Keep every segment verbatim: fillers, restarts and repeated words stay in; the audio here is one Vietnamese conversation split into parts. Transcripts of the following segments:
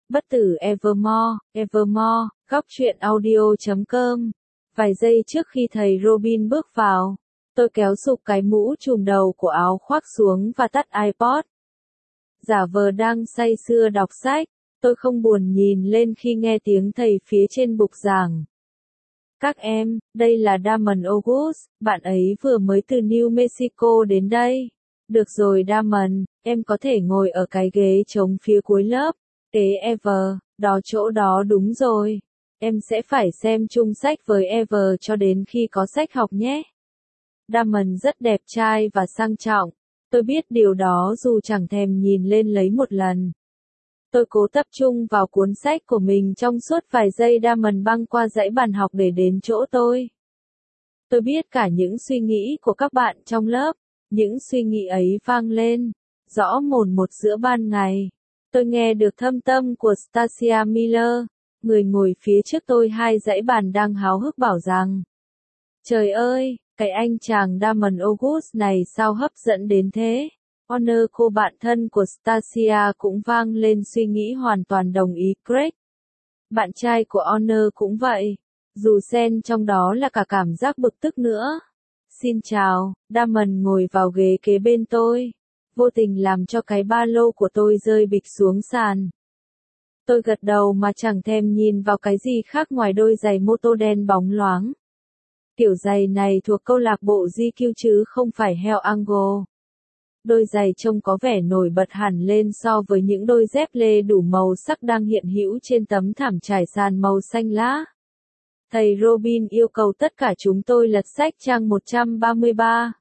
Bất tử Evermore, Evermore, góc truyện audio chấm com. Vài giây trước khi thầy Robin bước vào, tôi kéo sụp cái mũ trùm đầu của áo khoác xuống và tắt iPod. Giả vờ đang say sưa đọc sách, tôi không buồn nhìn lên khi nghe tiếng thầy phía trên bục giảng. Các em, đây là Damon August, bạn ấy vừa mới từ New Mexico đến đây. Được rồi Damon, em có thể ngồi ở cái ghế trống phía cuối lớp. Kế Ever, đó chỗ đó đúng rồi. Em sẽ phải xem chung sách với Ever cho đến khi có sách học nhé. Damon rất đẹp trai và sang trọng. Tôi biết điều đó dù chẳng thèm nhìn lên lấy một lần. Tôi cố tập trung vào cuốn sách của mình trong suốt vài giây Damon băng qua dãy bàn học để đến chỗ tôi. Tôi biết cả những suy nghĩ của các bạn trong lớp. Những suy nghĩ ấy vang lên, rõ mồn một giữa ban ngày. Tôi nghe được thâm tâm của Stacia Miller, người ngồi phía trước tôi hai dãy bàn đang háo hức bảo rằng: Trời ơi, cái anh chàng Damon August này sao hấp dẫn đến thế? Honor, cô bạn thân của Stacia cũng vang lên suy nghĩ hoàn toàn đồng ý. Greg, bạn trai của Honor cũng vậy, dù xen trong đó là cả cảm giác bực tức nữa. Xin chào, Damon ngồi vào ghế kế bên tôi, vô tình làm cho cái ba lô của tôi rơi bịch xuống sàn. Tôi gật đầu mà chẳng thèm nhìn vào cái gì khác ngoài đôi giày mô tô đen bóng loáng. Kiểu giày này thuộc câu lạc bộ giê quy chứ không phải Hell Angle. Đôi giày trông có vẻ nổi bật hẳn lên so với những đôi dép lê đủ màu sắc đang hiện hữu trên tấm thảm trải sàn màu xanh lá. Thầy Robin yêu cầu tất cả chúng tôi lật sách trang một trăm ba mươi ba.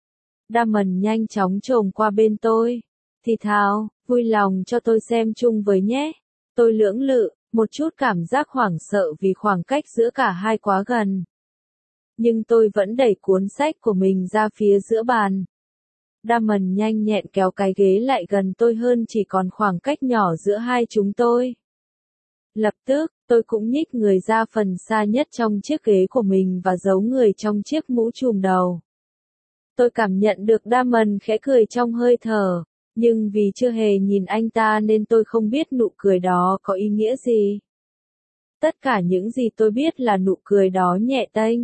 Damon nhanh chóng chồm qua bên tôi. Thì thào, vui lòng cho tôi xem chung với nhé. Tôi lưỡng lự, một chút cảm giác hoảng sợ vì khoảng cách giữa cả hai quá gần. Nhưng tôi vẫn đẩy cuốn sách của mình ra phía giữa bàn. Damon nhanh nhẹn kéo cái ghế lại gần tôi hơn, chỉ còn khoảng cách nhỏ giữa hai chúng tôi. Lập tức, tôi cũng nhích người ra phần xa nhất trong chiếc ghế của mình và giấu người trong chiếc mũ trùm đầu. Tôi cảm nhận được Damon khẽ cười trong hơi thở, nhưng vì chưa hề nhìn anh ta nên tôi không biết nụ cười đó có ý nghĩa gì. Tất cả những gì tôi biết là nụ cười đó nhẹ tênh,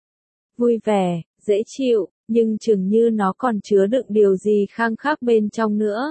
vui vẻ, dễ chịu, nhưng chừng như nó còn chứa đựng điều gì khang khác bên trong nữa.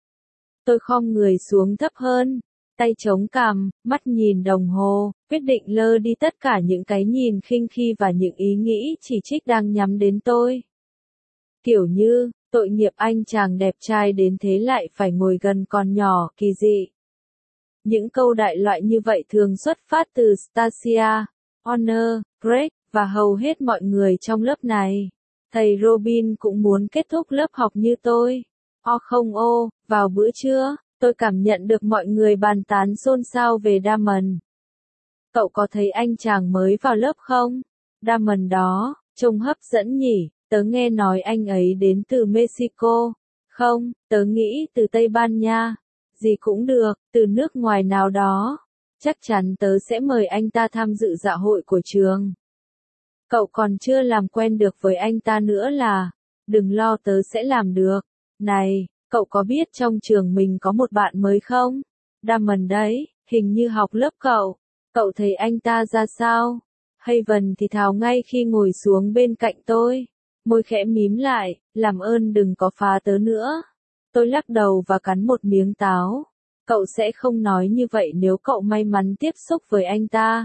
Tôi khom người xuống thấp hơn, tay chống cằm, mắt nhìn đồng hồ, quyết định lơ đi tất cả những cái nhìn khinh khi và những ý nghĩ chỉ trích đang nhắm đến tôi. Kiểu như, tội nghiệp anh chàng đẹp trai đến thế lại phải ngồi gần con nhỏ, kỳ dị. Những câu đại loại như vậy thường xuất phát từ Stacia, Honor, Greg, và hầu hết mọi người trong lớp này. Thầy Robin cũng muốn kết thúc lớp học như tôi. O không ô, vào bữa trưa, tôi cảm nhận được mọi người bàn tán xôn xao về Damon. Cậu có thấy anh chàng mới vào lớp không? Damon đó, trông hấp dẫn nhỉ, tớ nghe nói anh ấy đến từ Mexico. Không, tớ nghĩ từ Tây Ban Nha. Gì cũng được, từ nước ngoài nào đó. Chắc chắn tớ sẽ mời anh ta tham dự dạ hội của trường. Cậu còn chưa làm quen được với anh ta nữa là? Đừng lo, tớ sẽ làm được. Này, cậu có biết trong trường mình có một bạn mới không? Damon đấy, hình như học lớp cậu. Cậu thấy anh ta ra sao? Haven thì thào ngay khi ngồi xuống bên cạnh tôi. Môi khẽ mím lại, làm ơn đừng có phá tớ nữa. Tôi lắc đầu và cắn một miếng táo. Cậu sẽ không nói như vậy nếu cậu may mắn tiếp xúc với anh ta.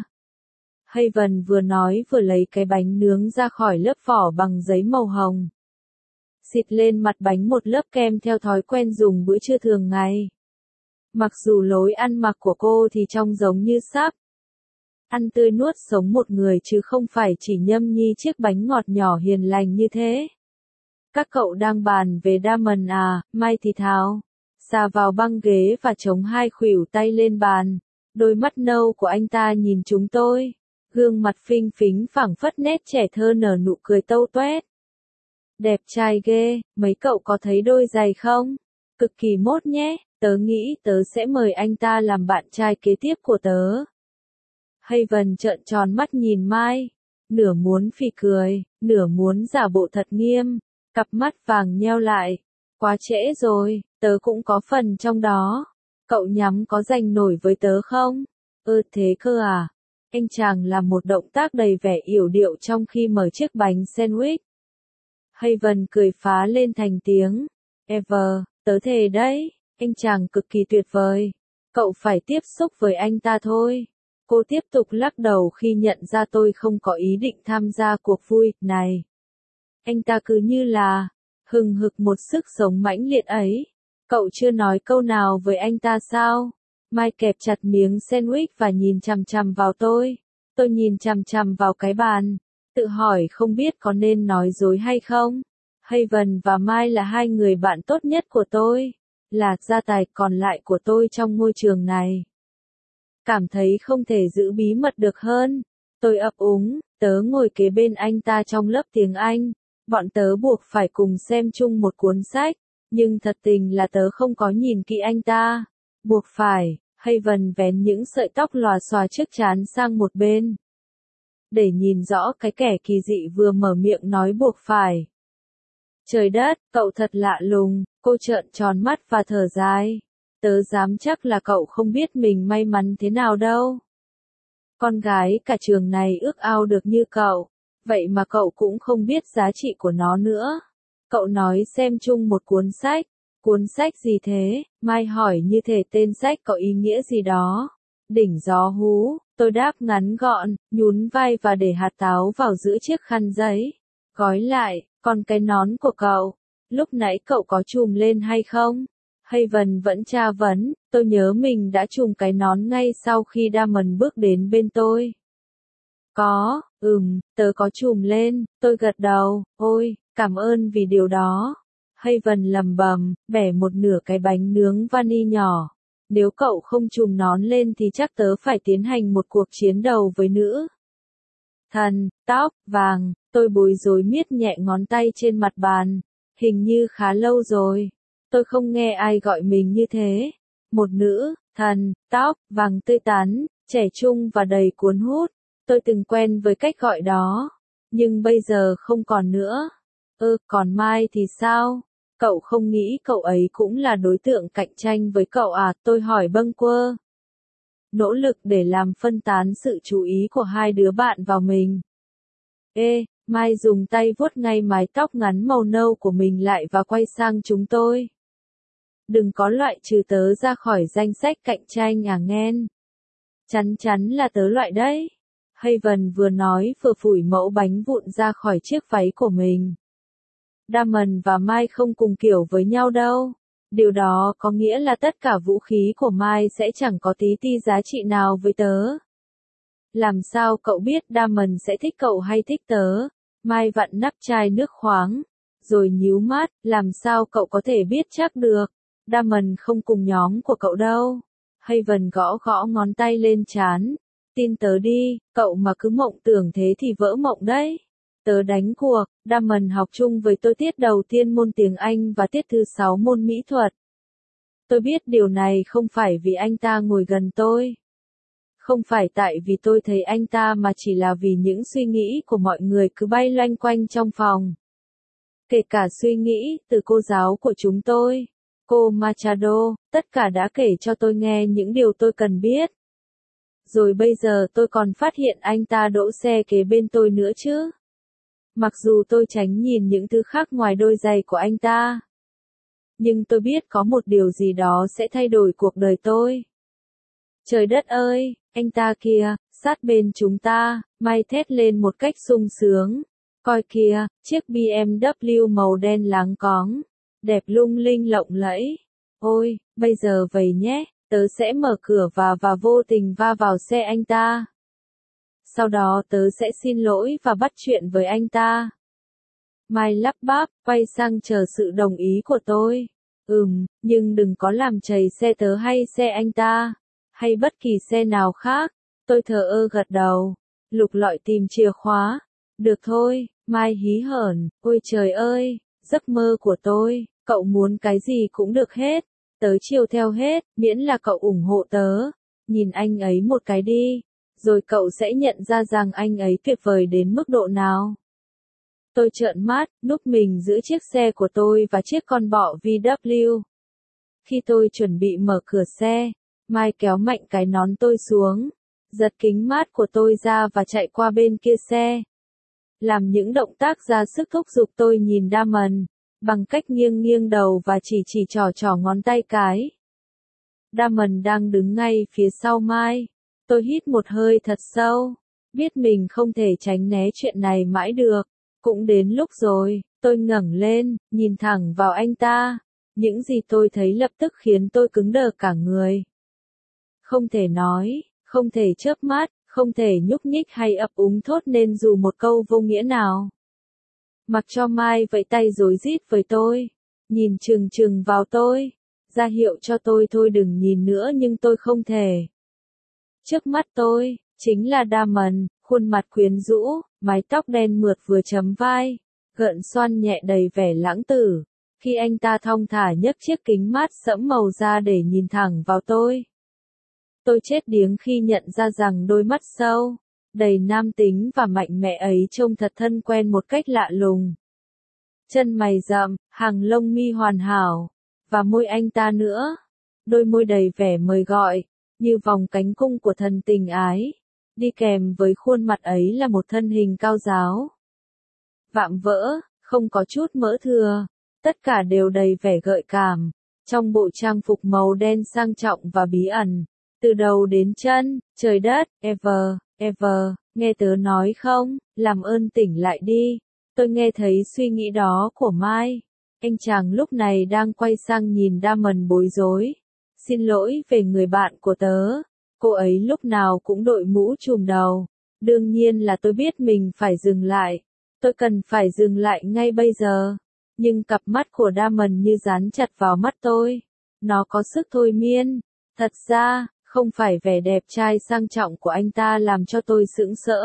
Haven vừa nói vừa lấy cái bánh nướng ra khỏi lớp vỏ bằng giấy màu hồng. Xịt lên mặt bánh một lớp kem theo thói quen dùng bữa trưa thường ngày. Mặc dù lối ăn mặc của cô thì trông giống như sắp ăn tươi nuốt sống một người chứ không phải chỉ nhâm nhi chiếc bánh ngọt nhỏ hiền lành như thế. Các cậu đang bàn về Damon à? Mai thì thào. Xà vào băng ghế và chống hai khuỷu tay lên bàn. Đôi mắt nâu của anh ta nhìn chúng tôi. Gương mặt phinh phính phảng phất nét trẻ thơ nở nụ cười tâu toét. Đẹp trai ghê, mấy cậu có thấy đôi giày không? Cực kỳ mốt nhé, tớ nghĩ tớ sẽ mời anh ta làm bạn trai kế tiếp của tớ. Haven trợn tròn mắt nhìn Mai, nửa muốn phì cười, nửa muốn giả bộ thật nghiêm, cặp mắt vàng nheo lại. Quá trễ rồi, tớ cũng có phần trong đó. Cậu nhắm có rành nổi với tớ không? Ơ thế cơ à? Anh chàng làm một động tác đầy vẻ yểu điệu trong khi mở chiếc bánh sandwich. Haven cười phá lên thành tiếng. Ever, tớ thề đấy, anh chàng cực kỳ tuyệt vời. Cậu phải tiếp xúc với anh ta thôi. Cô tiếp tục lắc đầu khi nhận ra tôi không có ý định tham gia cuộc vui này. Anh ta cứ như là hừng hực một sức sống mãnh liệt ấy. Cậu chưa nói câu nào với anh ta sao? Mai kẹp chặt miếng sandwich và nhìn chằm chằm vào tôi. Tôi nhìn chằm chằm vào cái bàn, tự hỏi không biết có nên nói dối hay không. Haven và Mai là hai người bạn tốt nhất của tôi, là gia tài còn lại của tôi trong ngôi trường này. Cảm thấy không thể giữ bí mật được hơn. Tôi ấp úng, tớ ngồi kế bên anh ta trong lớp tiếng Anh. Bọn tớ buộc phải cùng xem chung một cuốn sách, nhưng thật tình là tớ không có nhìn kỹ anh ta. Buộc phải, Haven vén những sợi tóc lòa xòa trước trán sang một bên. Để nhìn rõ cái kẻ kỳ dị vừa mở miệng nói buộc phải. Trời đất, cậu thật lạ lùng, cô trợn tròn mắt và thở dài. Tớ dám chắc là cậu không biết mình may mắn thế nào đâu. Con gái cả trường này ước ao được như cậu, vậy mà cậu cũng không biết giá trị của nó nữa. Cậu nói xem chung một cuốn sách. Cuốn sách gì thế? Mai hỏi như thể tên sách có ý nghĩa gì đó. Đỉnh gió hú, tôi đáp ngắn gọn, nhún vai và để hạt táo vào giữa chiếc khăn giấy. Gói lại, còn cái nón của cậu, lúc nãy cậu có chùm lên hay không? Haven vẫn tra vấn, tôi nhớ mình đã chùm cái nón ngay sau khi Damon bước đến bên tôi. Có, ừm, tớ có chùm lên, tôi gật đầu, ôi, cảm ơn vì điều đó. Haven lầm bầm, bẻ một nửa cái bánh nướng vani nhỏ. Nếu cậu không chùm nón lên thì chắc tớ phải tiến hành một cuộc chiến đầu với nữ thần, tóc, vàng. Tôi bối rối miết nhẹ ngón tay trên mặt bàn. Hình như khá lâu rồi. Tôi không nghe ai gọi mình như thế. Một nữ thần, tóc, vàng tươi tắn, trẻ trung và đầy cuốn hút. Tôi từng quen với cách gọi đó. Nhưng bây giờ không còn nữa. Ơ, còn Mai thì sao? Cậu không nghĩ cậu ấy cũng là đối tượng cạnh tranh với cậu à? Tôi hỏi bâng quơ. Nỗ lực để làm phân tán sự chú ý của hai đứa bạn vào mình. Ê, Mai dùng tay vuốt ngay mái tóc ngắn màu nâu của mình lại và quay sang chúng tôi. Đừng có loại trừ tớ ra khỏi danh sách cạnh tranh à nghen. Chắn chắn là tớ loại đấy. Haven vừa nói vừa phủi mẫu bánh vụn ra khỏi chiếc váy của mình. Damon và Mai không cùng kiểu với nhau đâu. Điều đó có nghĩa là tất cả vũ khí của Mai sẽ chẳng có tí ti giá trị nào với tớ. Làm sao cậu biết Damon sẽ thích cậu hay thích tớ? Mai vặn nắp chai nước khoáng, rồi nhíu mắt, làm sao cậu có thể biết chắc được? Damon không cùng nhóm của cậu đâu. Haven gõ gõ ngón tay lên trán. Tin tớ đi, cậu mà cứ mộng tưởng thế thì vỡ mộng đấy. Tớ đánh cuộc, Damon học chung với tôi tiết đầu tiên môn tiếng Anh và tiết thứ sáu môn mỹ thuật. Tôi biết điều này không phải vì anh ta ngồi gần tôi. Không phải tại vì tôi thấy anh ta mà chỉ là vì những suy nghĩ của mọi người cứ bay loanh quanh trong phòng. Kể cả suy nghĩ từ cô giáo của chúng tôi, cô Machado, tất cả đã kể cho tôi nghe những điều tôi cần biết. Rồi bây giờ tôi còn phát hiện anh ta đỗ xe kế bên tôi nữa chứ. Mặc dù tôi tránh nhìn những thứ khác ngoài đôi giày của anh ta. Nhưng tôi biết có một điều gì đó sẽ thay đổi cuộc đời tôi. Trời đất ơi, anh ta kìa, sát bên chúng ta, Mai thét lên một cách sung sướng. Coi kìa, chiếc bê em vê màu đen láng cóng, đẹp lung linh lộng lẫy. Ôi, bây giờ vậy nhé, tớ sẽ mở cửa và và vô tình va vào xe anh ta. Sau đó tớ sẽ xin lỗi và bắt chuyện với anh ta. Mai lắp bắp, quay sang chờ sự đồng ý của tôi. Ừm, nhưng đừng có làm trầy xe tớ hay xe anh ta, hay bất kỳ xe nào khác. Tôi thờ ơ gật đầu, lục lọi tìm chìa khóa. Được thôi, Mai hí hởn, ôi trời ơi, giấc mơ của tôi, cậu muốn cái gì cũng được hết. Tớ chiều theo hết, miễn là cậu ủng hộ tớ. Nhìn anh ấy một cái đi, rồi cậu sẽ nhận ra rằng anh ấy tuyệt vời đến mức độ nào. Tôi trợn mắt, núp mình giữa chiếc xe của tôi và chiếc con bọ vê kép. Khi tôi chuẩn bị mở cửa xe, Mai kéo mạnh cái nón tôi xuống, giật kính mát của tôi ra và chạy qua bên kia xe. Làm những động tác ra sức thúc giục tôi nhìn Damon, bằng cách nghiêng nghiêng đầu và chỉ chỉ trỏ trỏ ngón tay cái. Damon đang đứng ngay phía sau Mai. Tôi hít một hơi thật sâu, biết mình không thể tránh né chuyện này mãi được. Cũng đến lúc rồi, tôi ngẩng lên, nhìn thẳng vào anh ta. Những gì tôi thấy lập tức khiến tôi cứng đờ cả người. Không thể nói, không thể chớp mắt, không thể nhúc nhích hay ấp úng thốt nên dù một câu vô nghĩa nào. Mặc cho Mai vẫy tay rối rít với tôi, nhìn chừng chừng vào tôi, ra hiệu cho tôi thôi đừng nhìn nữa nhưng tôi không thể. Trước mắt tôi, chính là Damon, khuôn mặt quyến rũ, mái tóc đen mượt vừa chấm vai, gợn xoăn nhẹ đầy vẻ lãng tử. Khi anh ta thong thả nhấc chiếc kính mát sẫm màu ra để nhìn thẳng vào tôi. Tôi chết điếng khi nhận ra rằng đôi mắt sâu, đầy nam tính và mạnh mẽ ấy trông thật thân quen một cách lạ lùng. Chân mày rậm, hàng lông mi hoàn hảo, và môi anh ta nữa. Đôi môi đầy vẻ mời gọi, như vòng cánh cung của thần tình ái. Đi kèm với khuôn mặt ấy là một thân hình cao ráo, vạm vỡ, không có chút mỡ thừa. Tất cả đều đầy vẻ gợi cảm, trong bộ trang phục màu đen sang trọng và bí ẩn. Từ đầu đến chân, trời đất, Ever, Ever, nghe tớ nói không, làm ơn tỉnh lại đi. Tôi nghe thấy suy nghĩ đó của Mai. Anh chàng lúc này đang quay sang nhìn Damon bối rối. Xin lỗi về người bạn của tớ. Cô ấy lúc nào cũng đội mũ trùm đầu. Đương nhiên là tôi biết mình phải dừng lại. Tôi cần phải dừng lại ngay bây giờ. Nhưng cặp mắt của Damon như dán chặt vào mắt tôi. Nó có sức thôi miên. Thật ra, không phải vẻ đẹp trai sang trọng của anh ta làm cho tôi sững sỡ.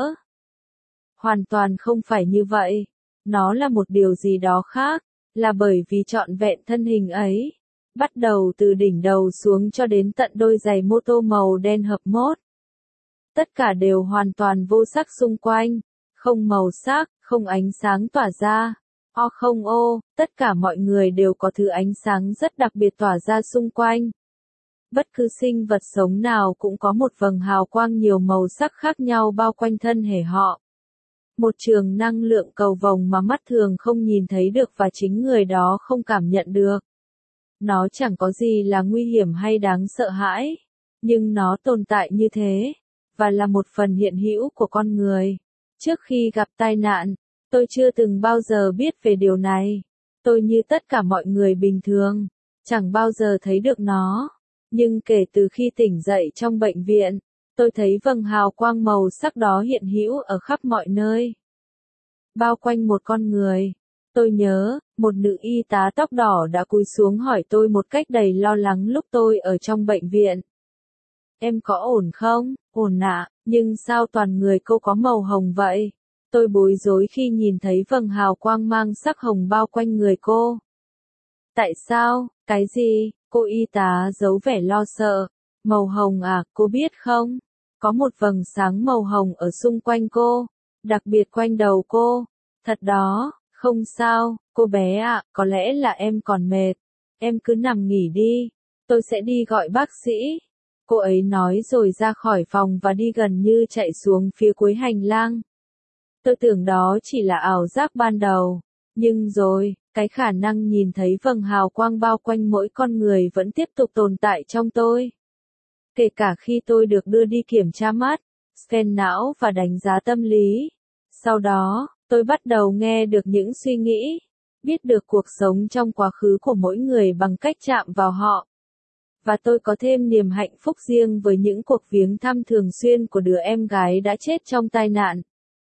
Hoàn toàn không phải như vậy. Nó là một điều gì đó khác. Là bởi vì trọn vẹn thân hình ấy. Bắt đầu từ đỉnh đầu xuống cho đến tận đôi giày mô tô màu đen hợp mốt. Tất cả đều hoàn toàn vô sắc xung quanh. Không màu sắc, không ánh sáng tỏa ra. O không ô, tất cả mọi người đều có thứ ánh sáng rất đặc biệt tỏa ra xung quanh. Bất cứ sinh vật sống nào cũng có một vầng hào quang nhiều màu sắc khác nhau bao quanh thân thể họ. Một trường năng lượng cầu vồng mà mắt thường không nhìn thấy được và chính người đó không cảm nhận được. Nó chẳng có gì là nguy hiểm hay đáng sợ hãi, nhưng nó tồn tại như thế, và là một phần hiện hữu của con người. Trước khi gặp tai nạn, tôi chưa từng bao giờ biết về điều này. Tôi như tất cả mọi người bình thường, chẳng bao giờ thấy được nó. Nhưng kể từ khi tỉnh dậy trong bệnh viện, tôi thấy vầng hào quang màu sắc đó hiện hữu ở khắp mọi nơi. Bao quanh một con người. Tôi nhớ, một nữ y tá tóc đỏ đã cúi xuống hỏi tôi một cách đầy lo lắng lúc tôi ở trong bệnh viện. Em có ổn không? Ổn ạ, nhưng sao toàn người cô có màu hồng vậy? Tôi bối rối khi nhìn thấy vầng hào quang mang sắc hồng bao quanh người cô. Tại sao? Cái gì? Cô y tá giấu vẻ lo sợ. Màu hồng à, cô biết không? Có một vầng sáng màu hồng ở xung quanh cô, đặc biệt quanh đầu cô. Thật đó, không sao, cô bé ạ, có lẽ là em còn mệt. Em cứ nằm nghỉ đi, tôi sẽ đi gọi bác sĩ. Cô ấy nói rồi ra khỏi phòng và đi gần như chạy xuống phía cuối hành lang. Tôi tưởng đó chỉ là ảo giác ban đầu, nhưng rồi, cái khả năng nhìn thấy vầng hào quang bao quanh mỗi con người vẫn tiếp tục tồn tại trong tôi. Kể cả khi tôi được đưa đi kiểm tra mắt, scan não và đánh giá tâm lý. Sau đó, tôi bắt đầu nghe được những suy nghĩ, biết được cuộc sống trong quá khứ của mỗi người bằng cách chạm vào họ. Và tôi có thêm niềm hạnh phúc riêng với những cuộc viếng thăm thường xuyên của đứa em gái đã chết trong tai nạn.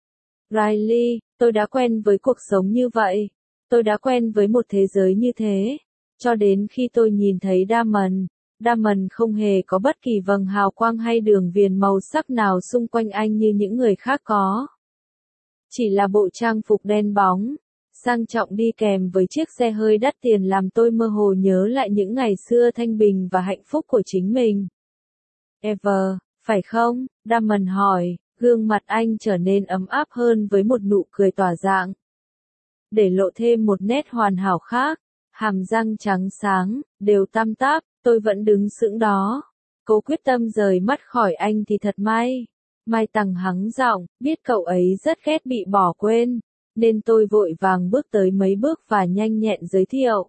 Riley, tôi đã quen với cuộc sống như vậy. Tôi đã quen với một thế giới như thế. Cho đến khi tôi nhìn thấy Damon. Damon không hề có bất kỳ vầng hào quang hay đường viền màu sắc nào xung quanh anh như những người khác có. Chỉ là bộ trang phục đen bóng, sang trọng đi kèm với chiếc xe hơi đắt tiền làm tôi mơ hồ nhớ lại những ngày xưa thanh bình và hạnh phúc của chính mình. Ever, phải không? Damon hỏi, gương mặt anh trở nên ấm áp hơn với một nụ cười tỏa dạng. Để lộ thêm một nét hoàn hảo khác, hàm răng trắng sáng, đều tăm táp, tôi vẫn đứng sững đó. Cố quyết tâm rời mắt khỏi anh thì thật may. Mai Tằng hắng giọng, biết cậu ấy rất ghét bị bỏ quên, nên tôi vội vàng bước tới mấy bước và nhanh nhẹn giới thiệu.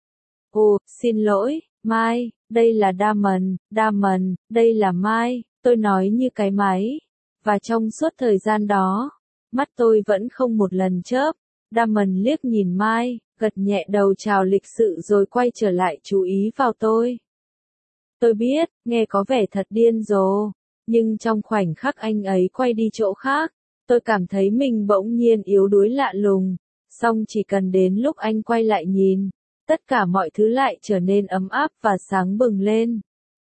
Ồ, xin lỗi, Mai, đây là Damon, Damon, đây là Mai, tôi nói như cái máy. Và trong suốt thời gian đó, mắt tôi vẫn không một lần chớp. Damon liếc nhìn Mai, gật nhẹ đầu chào lịch sự rồi quay trở lại chú ý vào tôi. Tôi biết, nghe có vẻ thật điên rồ, nhưng trong khoảnh khắc anh ấy quay đi chỗ khác, tôi cảm thấy mình bỗng nhiên yếu đuối lạ lùng, song chỉ cần đến lúc anh quay lại nhìn, tất cả mọi thứ lại trở nên ấm áp và sáng bừng lên.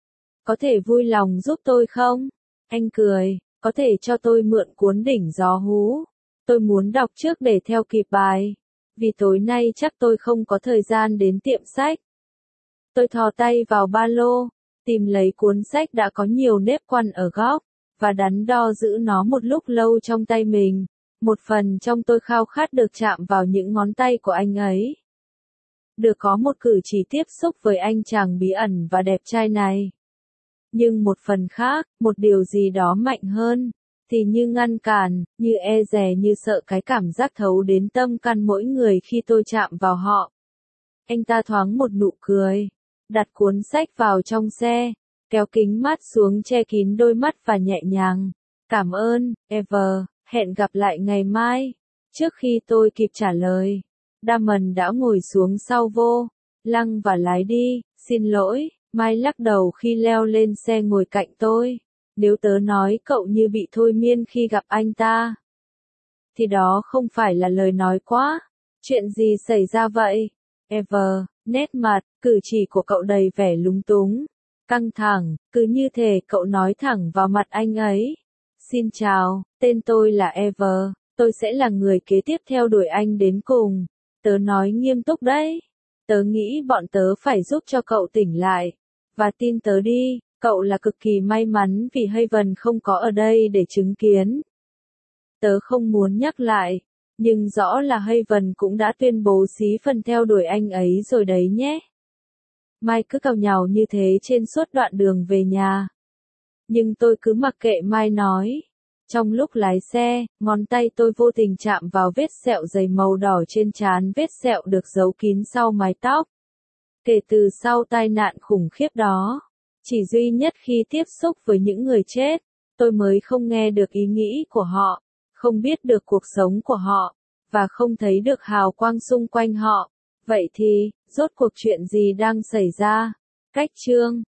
Có thể vui lòng giúp tôi không? Anh cười, có thể cho tôi mượn cuốn Đỉnh Gió Hú. Tôi muốn đọc trước để theo kịp bài, vì tối nay chắc tôi không có thời gian đến tiệm sách. Tôi thò tay vào ba lô, tìm lấy cuốn sách đã có nhiều nếp quăn ở góc, và đắn đo giữ nó một lúc lâu trong tay mình. Một phần trong tôi khao khát được chạm vào những ngón tay của anh ấy. Được có một cử chỉ tiếp xúc với anh chàng bí ẩn và đẹp trai này. Nhưng một phần khác, một điều gì đó mạnh hơn, thì như ngăn cản, như e dè, như sợ cái cảm giác thấu đến tâm can mỗi người khi tôi chạm vào họ. Anh ta thoáng một nụ cười, đặt cuốn sách vào trong xe, kéo kính mát xuống che kín đôi mắt và nhẹ nhàng. Cảm ơn, Ever, hẹn gặp lại ngày mai. Trước khi tôi kịp trả lời, Damon đã ngồi xuống sau vô lăng và lái đi. Xin lỗi, Mai lắc đầu khi leo lên xe ngồi cạnh tôi. Nếu tớ nói cậu như bị thôi miên khi gặp anh ta, thì đó không phải là lời nói quá. Chuyện gì xảy ra vậy? Ever, nét mặt, cử chỉ của cậu đầy vẻ lúng túng, căng thẳng, cứ như thể cậu nói thẳng vào mặt anh ấy. Xin chào, tên tôi là Ever, tôi sẽ là người kế tiếp theo đuổi anh đến cùng. Tớ nói nghiêm túc đấy. Tớ nghĩ bọn tớ phải giúp cho cậu tỉnh lại. Và tin tớ đi, cậu là cực kỳ may mắn vì Haven không có ở đây để chứng kiến. Tớ không muốn nhắc lại, nhưng rõ là Haven cũng đã tuyên bố xí phần theo đuổi anh ấy rồi đấy nhé. Mai cứ càu nhàu như thế trên suốt đoạn đường về nhà. Nhưng tôi cứ mặc kệ Mai nói. Trong lúc lái xe, ngón tay tôi vô tình chạm vào vết sẹo dày màu đỏ trên trán, vết sẹo được giấu kín sau mái tóc. Kể từ sau tai nạn khủng khiếp đó, chỉ duy nhất khi tiếp xúc với những người chết, tôi mới không nghe được ý nghĩ của họ, không biết được cuộc sống của họ, và không thấy được hào quang xung quanh họ. Vậy thì, rốt cuộc chuyện gì đang xảy ra? Cách chương